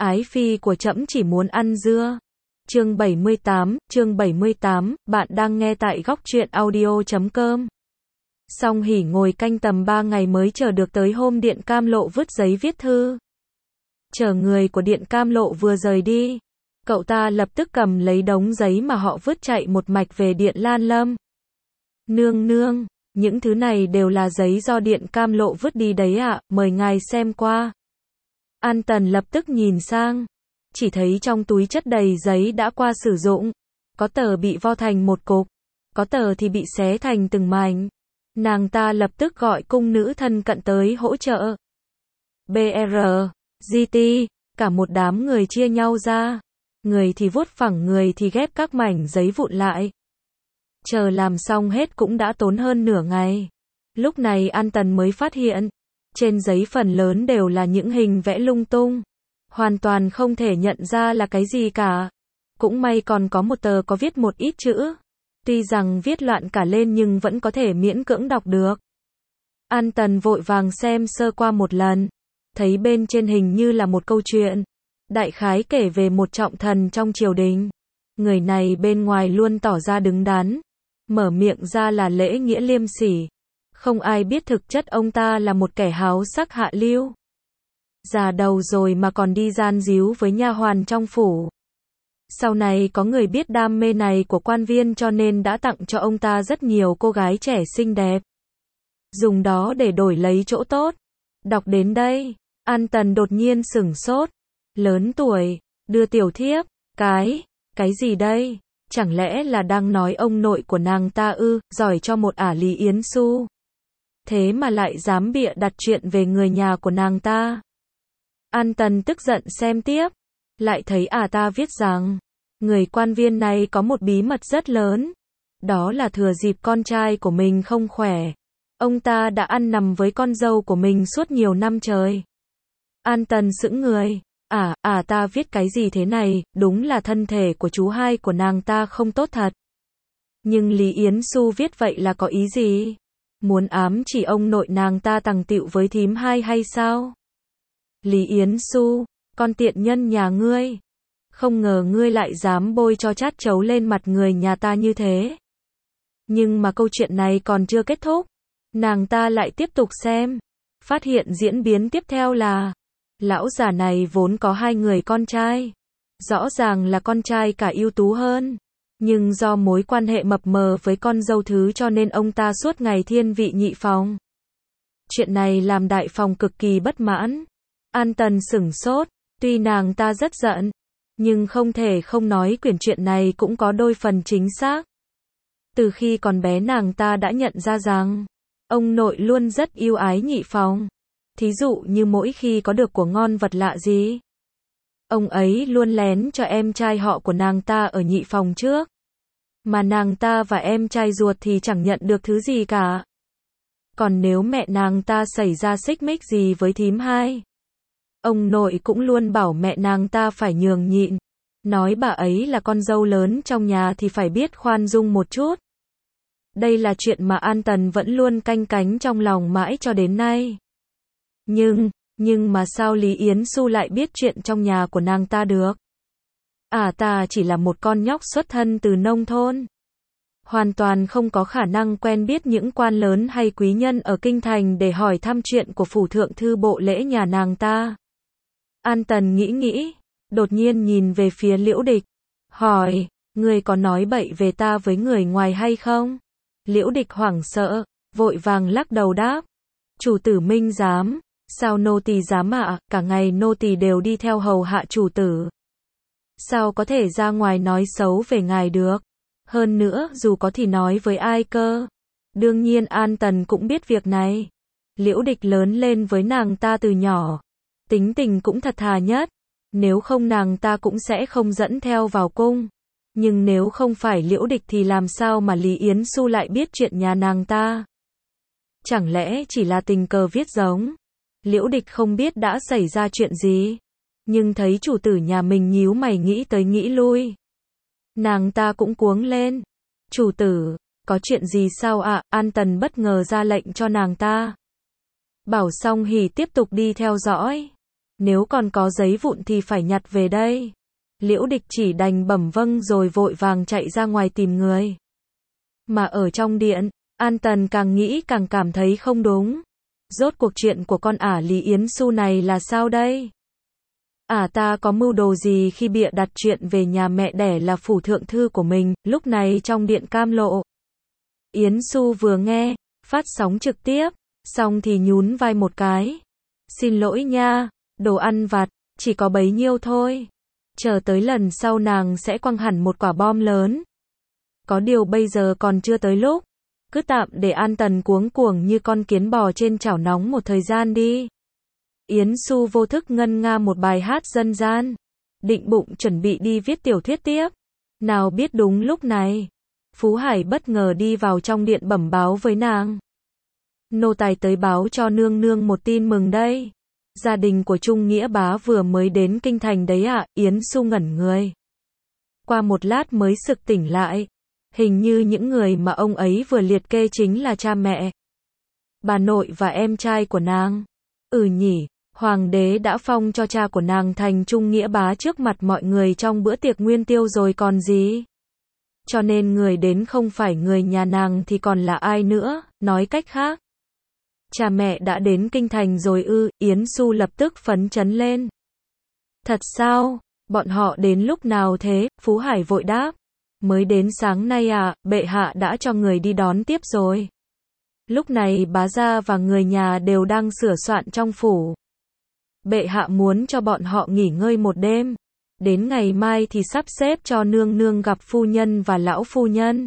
Ái phi của trẫm chỉ muốn ăn dưa. Chương 78, bạn đang nghe tại góc truyện audio.com. Song Hỉ ngồi canh tầm 3 ngày mới chờ được tới hôm Điện Cam Lộ vứt giấy viết thư. Chờ người của Điện Cam Lộ vừa rời đi, cậu ta lập tức cầm lấy đống giấy mà họ vứt chạy một mạch về Điện Lan Lâm. Nương nương, những thứ này đều là giấy do Điện Cam Lộ vứt đi đấy ạ, mời ngài xem qua. An Tần lập tức nhìn sang, chỉ thấy trong túi chất đầy giấy đã qua sử dụng, có tờ bị vo thành một cục, có tờ thì bị xé thành từng mảnh. Nàng ta lập tức gọi cung nữ thân cận tới hỗ trợ. BR, GT, cả một đám người chia nhau ra, người thì vuốt phẳng, người thì ghép các mảnh giấy vụn lại. Chờ làm xong hết cũng đã tốn hơn nửa ngày. Lúc này An Tần mới phát hiện, trên giấy phần lớn đều là những hình vẽ lung tung, hoàn toàn không thể nhận ra là cái gì cả. Cũng may còn có một tờ có viết một ít chữ, tuy rằng viết loạn cả lên nhưng vẫn có thể miễn cưỡng đọc được. An Tần vội vàng xem sơ qua một lần, thấy bên trên hình như là một câu chuyện, đại khái kể về một trọng thần trong triều đình. Người này bên ngoài luôn tỏ ra đứng đắn, mở miệng ra là lễ nghĩa liêm sỉ. Không ai biết thực chất ông ta là một kẻ háo sắc hạ lưu. Già đầu rồi mà còn đi gian díu với nha hoàn trong phủ. Sau này có người biết đam mê này của quan viên cho nên đã tặng cho ông ta rất nhiều cô gái trẻ xinh đẹp, dùng đó để đổi lấy chỗ tốt. Đọc đến đây, An Tần đột nhiên sửng sốt. Lớn tuổi, đưa tiểu thiếp, cái gì đây? Chẳng lẽ là đang nói ông nội của nàng ta ư, giỏi cho một ả Lý Yến Xu. Thế mà lại dám bịa đặt chuyện về người nhà của nàng ta. An Tần tức giận xem tiếp, lại thấy ả ta viết rằng, người quan viên này có một bí mật rất lớn. Đó là thừa dịp con trai của mình không khỏe, ông ta đã ăn nằm với con dâu của mình suốt nhiều năm trời. An Tần sững người, ta viết cái gì thế này, đúng là thân thể của chú hai của nàng ta không tốt thật. Nhưng Lý Yến Xu viết vậy là có ý gì? Muốn ám chỉ ông nội nàng ta tằng tịu với thím hai hay sao? Lý Yến Xu, con tiện nhân nhà ngươi. Không ngờ ngươi lại dám bôi cho chát chấu lên mặt người nhà ta như thế. Nhưng mà câu chuyện này còn chưa kết thúc. Nàng ta lại tiếp tục xem. Phát hiện diễn biến tiếp theo là, lão già này vốn có 2 người con trai. Rõ ràng là con trai cả ưu tú hơn. Nhưng do mối quan hệ mập mờ với con dâu thứ cho nên ông ta suốt ngày thiên vị nhị phòng. Chuyện này làm đại phòng cực kỳ bất mãn. An Tần sửng sốt, tuy nàng ta rất giận, nhưng không thể không nói quyển truyện này cũng có đôi phần chính xác. Từ khi còn bé nàng ta đã nhận ra rằng, ông nội luôn rất yêu ái nhị phòng. Thí dụ như mỗi khi có được của ngon vật lạ gì, ông ấy luôn lén cho em trai họ của nàng ta ở nhị phòng trước. Mà nàng ta và em trai ruột thì chẳng nhận được thứ gì cả. Còn nếu mẹ nàng ta xảy ra xích mích gì với thím hai, ông nội cũng luôn bảo mẹ nàng ta phải nhường nhịn. Nói bà ấy là con dâu lớn trong nhà thì phải biết khoan dung một chút. Đây là chuyện mà An Tần vẫn luôn canh cánh trong lòng mãi cho đến nay. Nhưng mà sao Lý Yến Xu lại biết chuyện trong nhà của nàng ta được? Ta chỉ là một con nhóc xuất thân từ nông thôn, hoàn toàn không có khả năng quen biết những quan lớn hay quý nhân ở kinh thành để hỏi thăm chuyện của phủ thượng thư bộ lễ nhà nàng ta. An Tần nghĩ, đột nhiên nhìn về phía Liễu Địch, hỏi, ngươi có nói bậy về ta với người ngoài hay không? Liễu Địch hoảng sợ, vội vàng lắc đầu đáp, chủ tử minh giám, sao nô tỳ dám ạ, cả ngày nô tỳ đều đi theo hầu hạ chủ tử. Sao có thể ra ngoài nói xấu về ngài được? Hơn nữa, dù có thì nói với ai cơ? Đương nhiên An Tần cũng biết việc này. Liễu Địch lớn lên với nàng ta từ nhỏ, tính tình cũng thật thà nhất. Nếu không nàng ta cũng sẽ không dẫn theo vào cung. Nhưng nếu không phải Liễu Địch thì làm sao mà Lý Yến Xu lại biết chuyện nhà nàng ta? Chẳng lẽ chỉ là tình cờ viết giống? Liễu Địch không biết đã xảy ra chuyện gì, nhưng thấy chủ tử nhà mình nhíu mày nghĩ tới nghĩ lui, nàng ta cũng cuống lên. Chủ tử, có chuyện gì sao ạ? An Tần bất ngờ ra lệnh cho nàng ta. Bảo Song Hỉ tiếp tục đi theo dõi. Nếu còn có giấy vụn thì phải nhặt về đây. Liễu Địch chỉ đành bẩm vâng rồi vội vàng chạy ra ngoài tìm người. Mà ở trong điện, An Tần càng nghĩ càng cảm thấy không đúng. Rốt cuộc chuyện của con ả Lý Yến Xu này là sao đây? Ả ta có mưu đồ gì khi bịa đặt chuyện về nhà mẹ đẻ là phủ thượng thư của mình, lúc này trong điện Cam Lộ. Yến Xu vừa nghe, phát sóng trực tiếp, xong thì nhún vai một cái. Xin lỗi nha, đồ ăn vặt, chỉ có bấy nhiêu thôi. Chờ tới lần sau nàng sẽ quăng hẳn một quả bom lớn. Có điều bây giờ còn chưa tới lúc. Cứ tạm để An Tần cuống cuồng như con kiến bò trên chảo nóng một thời gian đi. Yến Xu vô thức ngân nga một bài hát dân gian. Định bụng chuẩn bị đi viết tiểu thuyết tiếp. Nào biết đúng lúc này, Phú Hải bất ngờ đi vào trong điện bẩm báo với nàng. Nô tài tới báo cho nương nương một tin mừng đây. Gia đình của Trung Nghĩa bá vừa mới đến kinh thành đấy ạ. Yến Xu ngẩn người. Qua một lát mới sực tỉnh lại. Hình như những người mà ông ấy vừa liệt kê chính là cha mẹ, bà nội và em trai của nàng. Nhỉ, hoàng đế đã phong cho cha của nàng thành Trung Nghĩa bá trước mặt mọi người trong bữa tiệc nguyên tiêu rồi còn gì. Cho nên người đến không phải người nhà nàng thì còn là ai nữa, nói cách khác. Cha mẹ đã đến kinh thành rồi ư? Yến Xu lập tức phấn chấn lên. Thật sao? Bọn họ đến lúc nào thế? Phú Hải vội đáp. Mới đến sáng nay à, bệ hạ đã cho người đi đón tiếp rồi. Lúc này bá gia và người nhà đều đang sửa soạn trong phủ. Bệ hạ muốn cho bọn họ nghỉ ngơi một đêm. Đến ngày mai thì sắp xếp cho nương nương gặp phu nhân và lão phu nhân.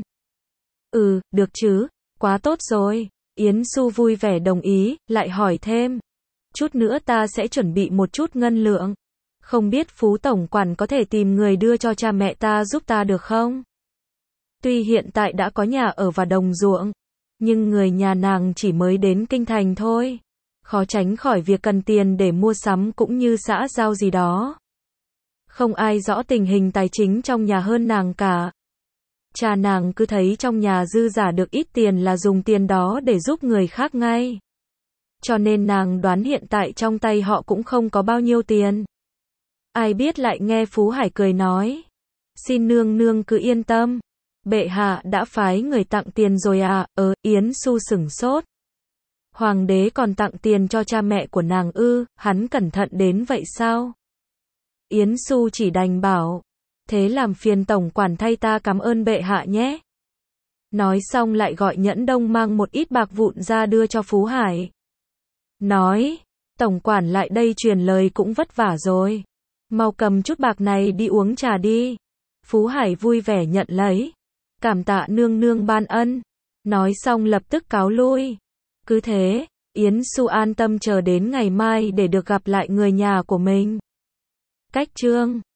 Được chứ, quá tốt rồi. Yến Xu vui vẻ đồng ý, lại hỏi thêm. Chút nữa ta sẽ chuẩn bị một chút ngân lượng. Không biết Phú Tổng Quản có thể tìm người đưa cho cha mẹ ta giúp ta được không? Tuy hiện tại đã có nhà ở và đồng ruộng, nhưng người nhà nàng chỉ mới đến kinh thành thôi. Khó tránh khỏi việc cần tiền để mua sắm cũng như xã giao gì đó. Không ai rõ tình hình tài chính trong nhà hơn nàng cả. Cha nàng cứ thấy trong nhà dư giả được ít tiền là dùng tiền đó để giúp người khác ngay. Cho nên nàng đoán hiện tại trong tay họ cũng không có bao nhiêu tiền. Ai biết lại nghe Phú Hải cười nói. Xin nương nương cứ yên tâm. Bệ hạ đã phái người tặng tiền rồi à? Yến Xu sửng sốt. Hoàng đế còn tặng tiền cho cha mẹ của nàng ư? Hắn cẩn thận đến vậy sao? Yến Xu chỉ đành bảo. Thế làm phiền tổng quản thay ta cảm ơn bệ hạ nhé. Nói xong lại gọi Nhẫn Đông mang một ít bạc vụn ra đưa cho Phú Hải. Nói, tổng quản lại đây truyền lời cũng vất vả rồi. Mau cầm chút bạc này đi uống trà đi. Phú Hải vui vẻ nhận lấy. Cảm tạ nương nương ban ân. Nói xong lập tức cáo lui. Cứ thế, Yến Xu an tâm chờ đến ngày mai để được gặp lại người nhà của mình. Cách chương